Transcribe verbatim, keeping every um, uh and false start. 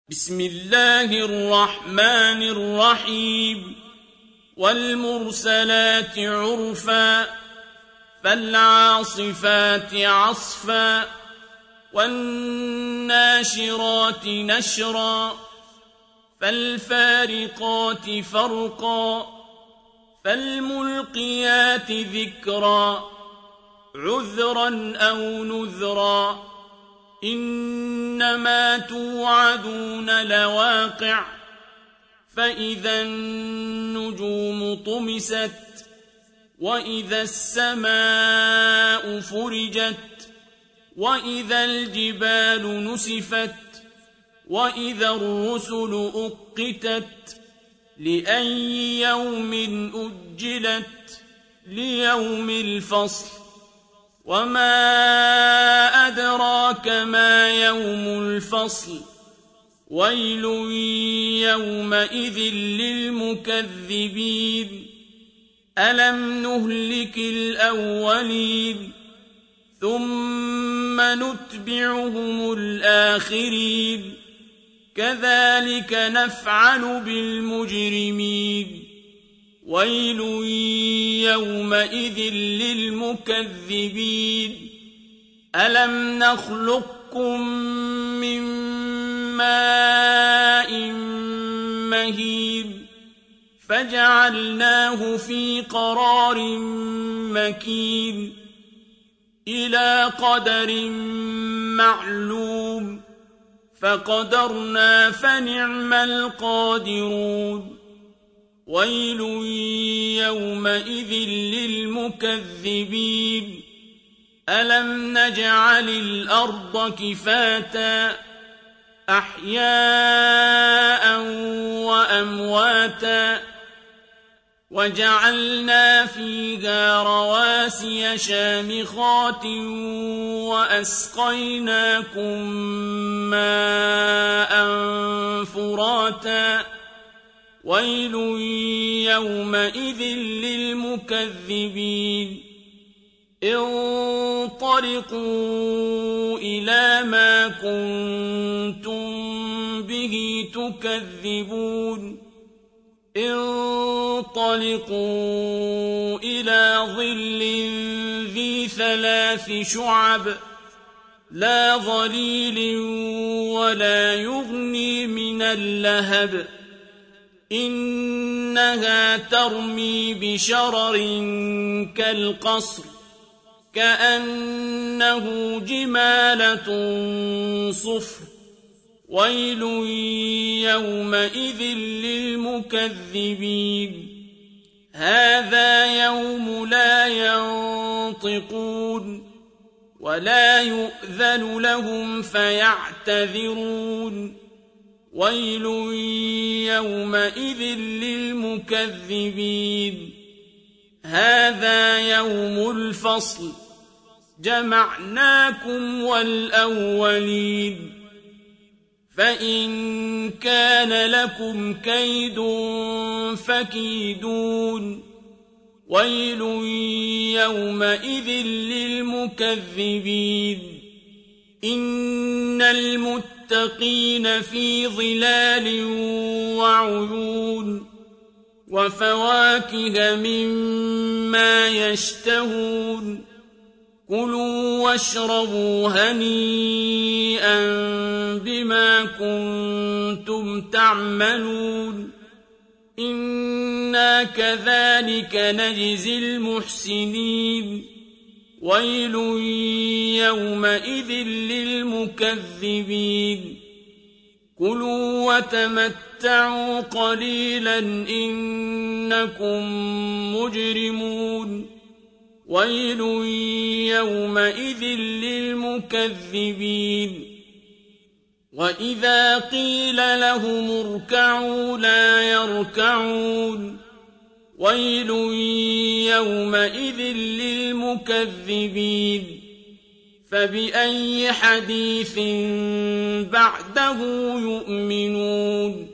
بسم الله الرحمن الرحيم والمرسلات عرفا فالعاصفات عصفا والناشرات نشرا فالفارقات فرقا فالملقيات ذكرا عذرا أو نذرا إنما توعدون لواقع فإذا النجوم طمست وإذا السماء فرجت وإذا الجبال نسفت وإذا الرسل أقتت لأي يوم أجلت ليوم الفصل وما أدراك ما يوم الفصل ويل يومئذ للمكذبين ألم نهلك الأولين ثم نتبعهم الآخرين كذلك نفعل بالمجرمين ويل يومئذ للمكذبين ألم نخلقكم من ماء مهين فجعلناه في قرار مكين إلى قدر معلوم فقدرنا فنعم القادرون ويل يومئذ للمكذبين ألم نجعل الأرض كفاتا أحياء وأمواتا وجعلنا فيها رواسي شامخات وأسقيناكم ماء فراتا ويل يومئذ للمكذبين انطلقوا إلى ما كنتم به تكذبون انطلقوا إلى ظل ذي ثلاث شعب لا ظليل ولا يغني من اللهب إنها ترمي بشرر كالقصر كأنه جمالة صفر ويل يومئذ للمكذبين هذا يوم لا ينطقون ولا يؤذن لهم فيعتذرون ويل يومئذ للمكذبين هذا يوم الفصل جمعناكم والأولين فإن كان لكم كيد فكيدون ويل يومئذ للمكذبين إن المتقين في ظلال وعيون وفواكه مما يشتهون كلوا واشربوا هنيئا بما كنتم تعملون إنا كذلك نجزي المحسنين ويل يومئذ للمكذبين كلوا وتمتعوا قليلا إنكم مجرمون ويل يومئذ للمكذبين وإذا قيل لهم اركعوا لا يركعون ويل يومئذ للمكذبين فبأي حديث بعده يؤمنون